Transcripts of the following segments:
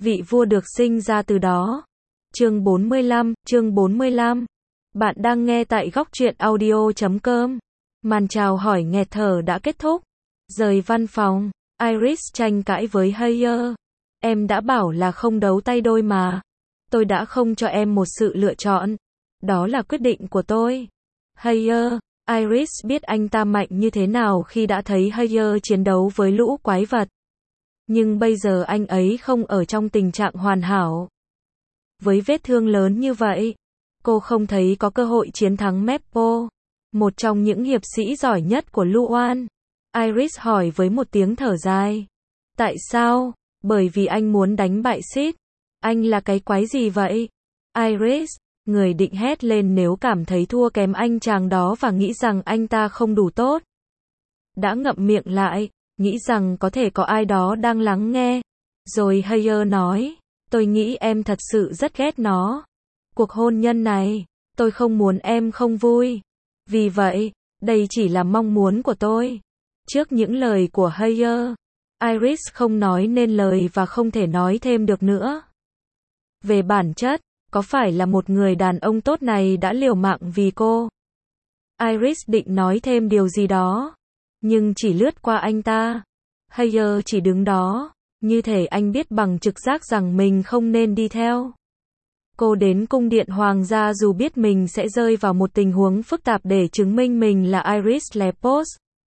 vị vua được sinh ra từ đó. Chương 45. Bạn đang nghe tại góc truyện audio.com. Màn chào hỏi nghẹt thở đã kết thúc. Rời văn phòng, Iris tranh cãi với Hayer. Em đã bảo là không đấu tay đôi mà. Tôi đã không cho em một sự lựa chọn. Đó là quyết định của tôi. Hayer, Iris biết anh ta mạnh như thế nào khi đã thấy Hayer chiến đấu với lũ quái vật. Nhưng bây giờ anh ấy không ở trong tình trạng hoàn hảo. Với vết thương lớn như vậy, cô không thấy có cơ hội chiến thắng Meppo, một trong những hiệp sĩ giỏi nhất của Luan. Iris hỏi với một tiếng thở dài. Tại sao? Bởi vì anh muốn đánh bại Sid. Anh là cái quái gì vậy? Iris, người định hét lên nếu cảm thấy thua kém anh chàng đó và nghĩ rằng anh ta không đủ tốt. Đã ngậm miệng lại, nghĩ rằng có thể có ai đó đang lắng nghe. Rồi Hayer nói, tôi nghĩ em thật sự rất ghét nó. Cuộc hôn nhân này, tôi không muốn em không vui. Vì vậy, đây chỉ là mong muốn của tôi. Trước những lời của Hayer, Iris không nói nên lời và không thể nói thêm được nữa. Về bản chất, có phải là một người đàn ông tốt này đã liều mạng vì cô? Iris định nói thêm điều gì đó, nhưng chỉ lướt qua anh ta. Hayer chỉ đứng đó, như thể anh biết bằng trực giác rằng mình không nên đi theo. Cô đến cung điện hoàng gia dù biết mình sẽ rơi vào một tình huống phức tạp để chứng minh mình là Iris Lepos.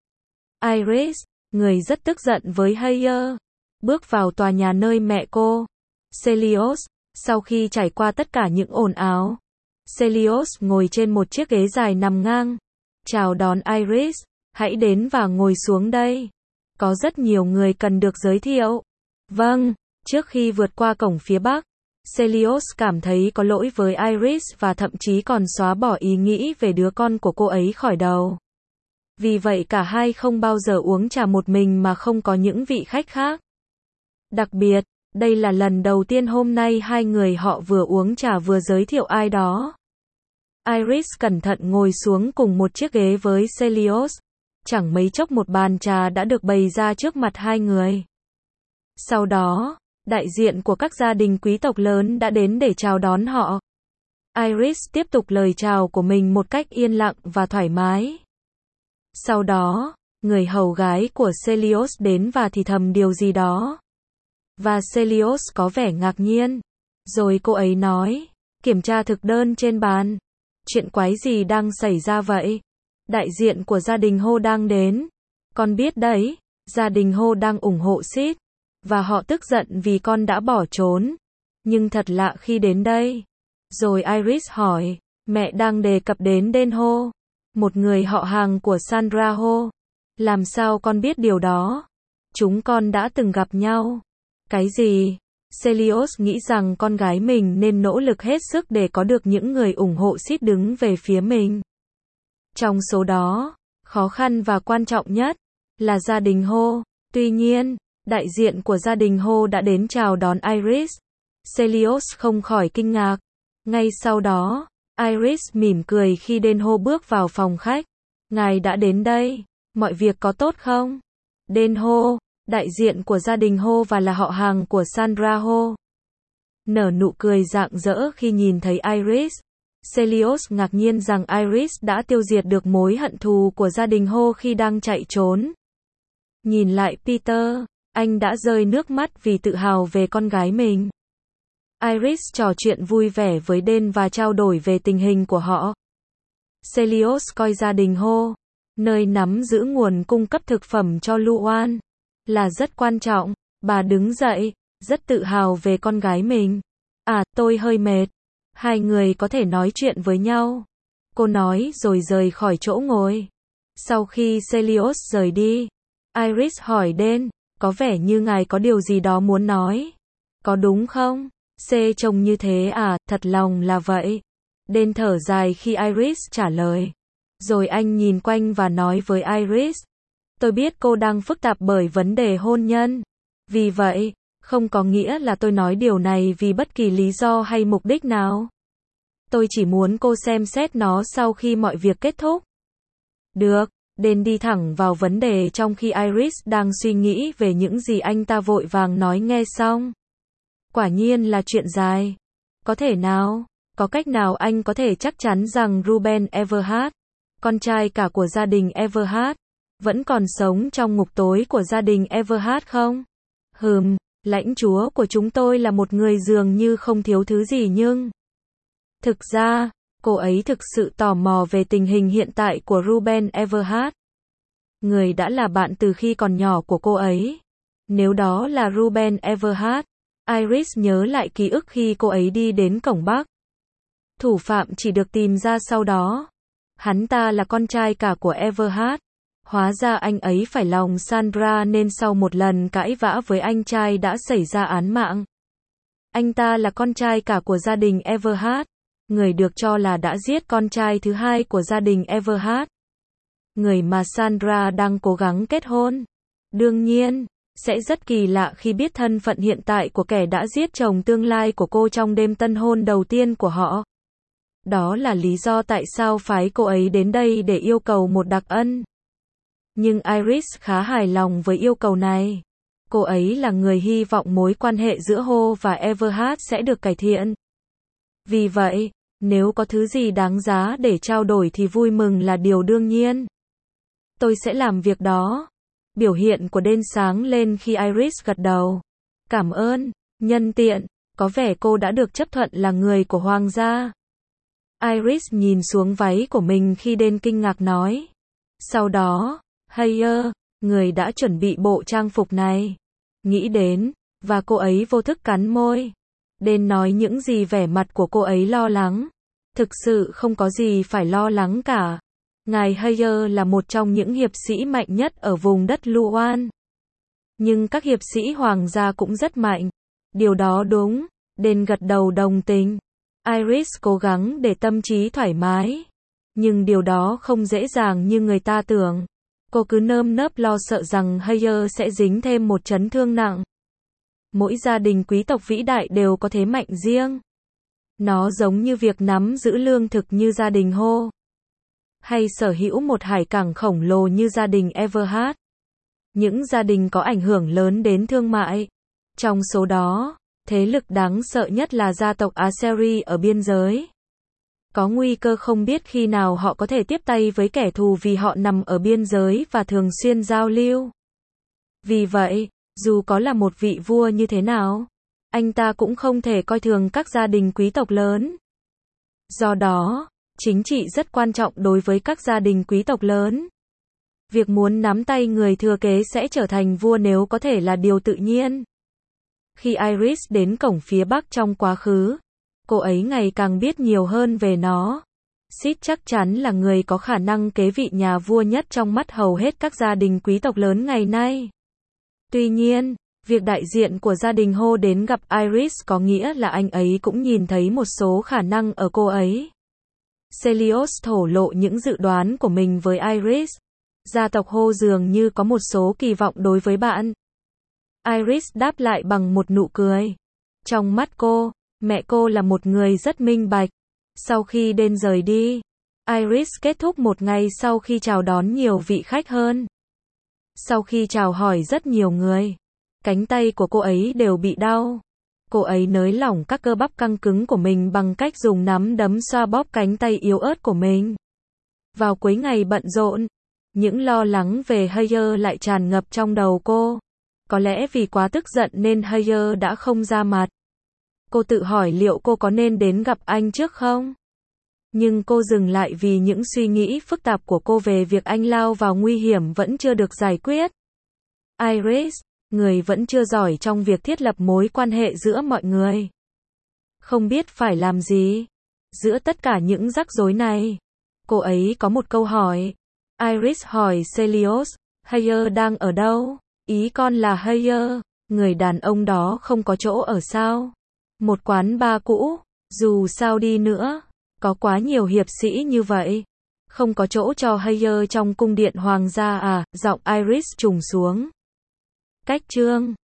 Iris, người rất tức giận với Hayer, bước vào tòa nhà nơi mẹ cô, Celios. Sau khi trải qua tất cả những ồn ào, Celios ngồi trên một chiếc ghế dài nằm ngang. Chào đón Iris, hãy đến và ngồi xuống đây. Có rất nhiều người cần được giới thiệu. Vâng, trước khi vượt qua cổng phía bắc, Celios cảm thấy có lỗi với Iris và thậm chí còn xóa bỏ ý nghĩ về đứa con của cô ấy khỏi đầu. Vì vậy cả hai không bao giờ uống trà một mình mà không có những vị khách khác. Đặc biệt, đây là lần đầu tiên hôm nay hai người họ vừa uống trà vừa giới thiệu ai đó. Iris cẩn thận ngồi xuống cùng một chiếc ghế với Celios. Chẳng mấy chốc một bàn trà đã được bày ra trước mặt hai người. Sau đó, đại diện của các gia đình quý tộc lớn đã đến để chào đón họ. Iris tiếp tục lời chào của mình một cách yên lặng và thoải mái. Sau đó, người hầu gái của Celios đến và thì thầm điều gì đó. Và Celios có vẻ ngạc nhiên. Rồi cô ấy nói, kiểm tra thực đơn trên bàn. Chuyện quái gì đang xảy ra vậy? Đại diện của gia đình Ho đang đến. Con biết đấy, gia đình Ho đang ủng hộ Sid. Và họ tức giận vì con đã bỏ trốn. Nhưng thật lạ khi đến đây. Rồi Iris hỏi, mẹ đang đề cập đến Denho, một người họ hàng của Sandra Ho. Làm sao con biết điều đó? Chúng con đã từng gặp nhau. Cái gì? Celios nghĩ rằng con gái mình nên nỗ lực hết sức để có được những người ủng hộ Sid đứng về phía mình. Trong số đó, khó khăn và quan trọng nhất là gia đình Ho. Tuy nhiên, đại diện của gia đình Ho đã đến chào đón Iris. Celios không khỏi kinh ngạc. Ngay sau đó, Iris mỉm cười khi Denho bước vào phòng khách. Ngài đã đến đây, mọi việc có tốt không? Denho, đại diện của gia đình Ho và là họ hàng của Sandra Ho, nở nụ cười rạng rỡ khi nhìn thấy Iris. Celios ngạc nhiên rằng Iris đã tiêu diệt được mối hận thù của gia đình Ho khi đang chạy trốn. Nhìn lại Peter, anh đã rơi nước mắt vì tự hào về con gái mình. Iris trò chuyện vui vẻ với Den và trao đổi về tình hình của họ. Celios coi gia đình Ho, nơi nắm giữ nguồn cung cấp thực phẩm cho Luan, là rất quan trọng. Bà đứng dậy, rất tự hào về con gái mình. À, tôi hơi mệt. Hai người có thể nói chuyện với nhau. Cô nói rồi rời khỏi chỗ ngồi. Sau khi Celios rời đi, Iris hỏi Den, có vẻ như ngài có điều gì đó muốn nói. Có đúng không? C trông như thế à, thật lòng là vậy. Den thở dài khi Iris trả lời. Rồi anh nhìn quanh và nói với Iris. Tôi biết cô đang phức tạp bởi vấn đề hôn nhân. Vì vậy, không có nghĩa là tôi nói điều này vì bất kỳ lý do hay mục đích nào. Tôi chỉ muốn cô xem xét nó sau khi mọi việc kết thúc. Được, Den đi thẳng vào vấn đề trong khi Iris đang suy nghĩ về những gì anh ta vội vàng nói nghe xong. Quả nhiên là chuyện dài. Có thể nào? Có cách nào anh có thể chắc chắn rằng Ruben Everhart, con trai cả của gia đình Everhart, vẫn còn sống trong ngục tối của gia đình Everhart không? Lãnh chúa của chúng tôi là một người dường như không thiếu thứ gì nhưng... Thực ra, cô ấy thực sự tò mò về tình hình hiện tại của Ruben Everhart. Người đã là bạn từ khi còn nhỏ của cô ấy. Nếu đó là Ruben Everhart, Iris nhớ lại ký ức khi cô ấy đi đến cổng Bắc. Thủ phạm chỉ được tìm ra sau đó. Hắn ta là con trai cả của Everhart. Hóa ra anh ấy phải lòng Sandra nên sau một lần cãi vã với anh trai đã xảy ra án mạng. Anh ta là con trai cả của gia đình Everhart. Người được cho là đã giết con trai thứ hai của gia đình Everhart. Người mà Sandra đang cố gắng kết hôn. Đương nhiên, sẽ rất kỳ lạ khi biết thân phận hiện tại của kẻ đã giết chồng tương lai của cô trong đêm tân hôn đầu tiên của họ. Đó là lý do tại sao phái cô ấy đến đây để yêu cầu một đặc ân. Nhưng Iris khá hài lòng với yêu cầu này. Cô ấy là người hy vọng mối quan hệ giữa Ho và Everhart sẽ được cải thiện. Vì vậy, nếu có thứ gì đáng giá để trao đổi thì vui mừng là điều đương nhiên. Tôi sẽ làm việc đó. Biểu hiện của Den sáng lên khi Iris gật đầu. Cảm ơn, nhân tiện, có vẻ cô đã được chấp thuận là người của hoàng gia. Iris nhìn xuống váy của mình khi Den kinh ngạc nói. Sau đó, Hayer, người đã chuẩn bị bộ trang phục này. Nghĩ đến, và cô ấy vô thức cắn môi. Den nói những gì vẻ mặt của cô ấy lo lắng. Thực sự không có gì phải lo lắng cả. Ngài Hayer là một trong những hiệp sĩ mạnh nhất ở vùng đất Luan. Nhưng các hiệp sĩ hoàng gia cũng rất mạnh. Điều đó đúng. Den gật đầu đồng tình. Iris cố gắng để tâm trí thoải mái. Nhưng điều đó không dễ dàng như người ta tưởng. Cô cứ nơm nớp lo sợ rằng Hayer sẽ dính thêm một chấn thương nặng. Mỗi gia đình quý tộc vĩ đại đều có thế mạnh riêng. Nó giống như việc nắm giữ lương thực như gia đình Ho. Hay sở hữu một hải cảng khổng lồ như gia đình Everhart. Những gia đình có ảnh hưởng lớn đến thương mại. Trong số đó, thế lực đáng sợ nhất là gia tộc Aseri ở biên giới. Có nguy cơ không biết khi nào họ có thể tiếp tay với kẻ thù vì họ nằm ở biên giới và thường xuyên giao lưu. Vì vậy, dù có là một vị vua như thế nào, anh ta cũng không thể coi thường các gia đình quý tộc lớn. Do đó, chính trị rất quan trọng đối với các gia đình quý tộc lớn. Việc muốn nắm tay người thừa kế sẽ trở thành vua nếu có thể là điều tự nhiên. Khi Iris đến cổng phía Bắc trong quá khứ, cô ấy ngày càng biết nhiều hơn về nó. Sid chắc chắn là người có khả năng kế vị nhà vua nhất trong mắt hầu hết các gia đình quý tộc lớn ngày nay. Tuy nhiên, việc đại diện của gia đình Ho đến gặp Iris có nghĩa là anh ấy cũng nhìn thấy một số khả năng ở cô ấy. Celios thổ lộ những dự đoán của mình với Iris. Gia tộc Ho dường như có một số kỳ vọng đối với bạn. Iris đáp lại bằng một nụ cười. Trong mắt cô, mẹ cô là một người rất minh bạch. Sau khi Den rời đi, Iris kết thúc một ngày sau khi chào đón nhiều vị khách hơn. Sau khi chào hỏi rất nhiều người, cánh tay của cô ấy đều bị đau. Cô ấy nới lỏng các cơ bắp căng cứng của mình bằng cách dùng nắm đấm xoa bóp cánh tay yếu ớt của mình. Vào cuối ngày bận rộn, những lo lắng về Hayer lại tràn ngập trong đầu cô. Có lẽ vì quá tức giận nên Hayer đã không ra mặt. Cô tự hỏi liệu cô có nên đến gặp anh trước không? Nhưng cô dừng lại vì những suy nghĩ phức tạp của cô về việc anh lao vào nguy hiểm vẫn chưa được giải quyết. Iris, người vẫn chưa giỏi trong việc thiết lập mối quan hệ giữa mọi người. Không biết phải làm gì. Giữa tất cả những rắc rối này, cô ấy có một câu hỏi. Iris hỏi Celios, Hayer đang ở đâu? Ý con là Hayer, người đàn ông đó không có chỗ ở sao? Một quán bar cũ, dù sao đi nữa, có quá nhiều hiệp sĩ như vậy. Không có chỗ cho Hayer trong cung điện hoàng gia à? Giọng Iris trùng xuống. Cách chương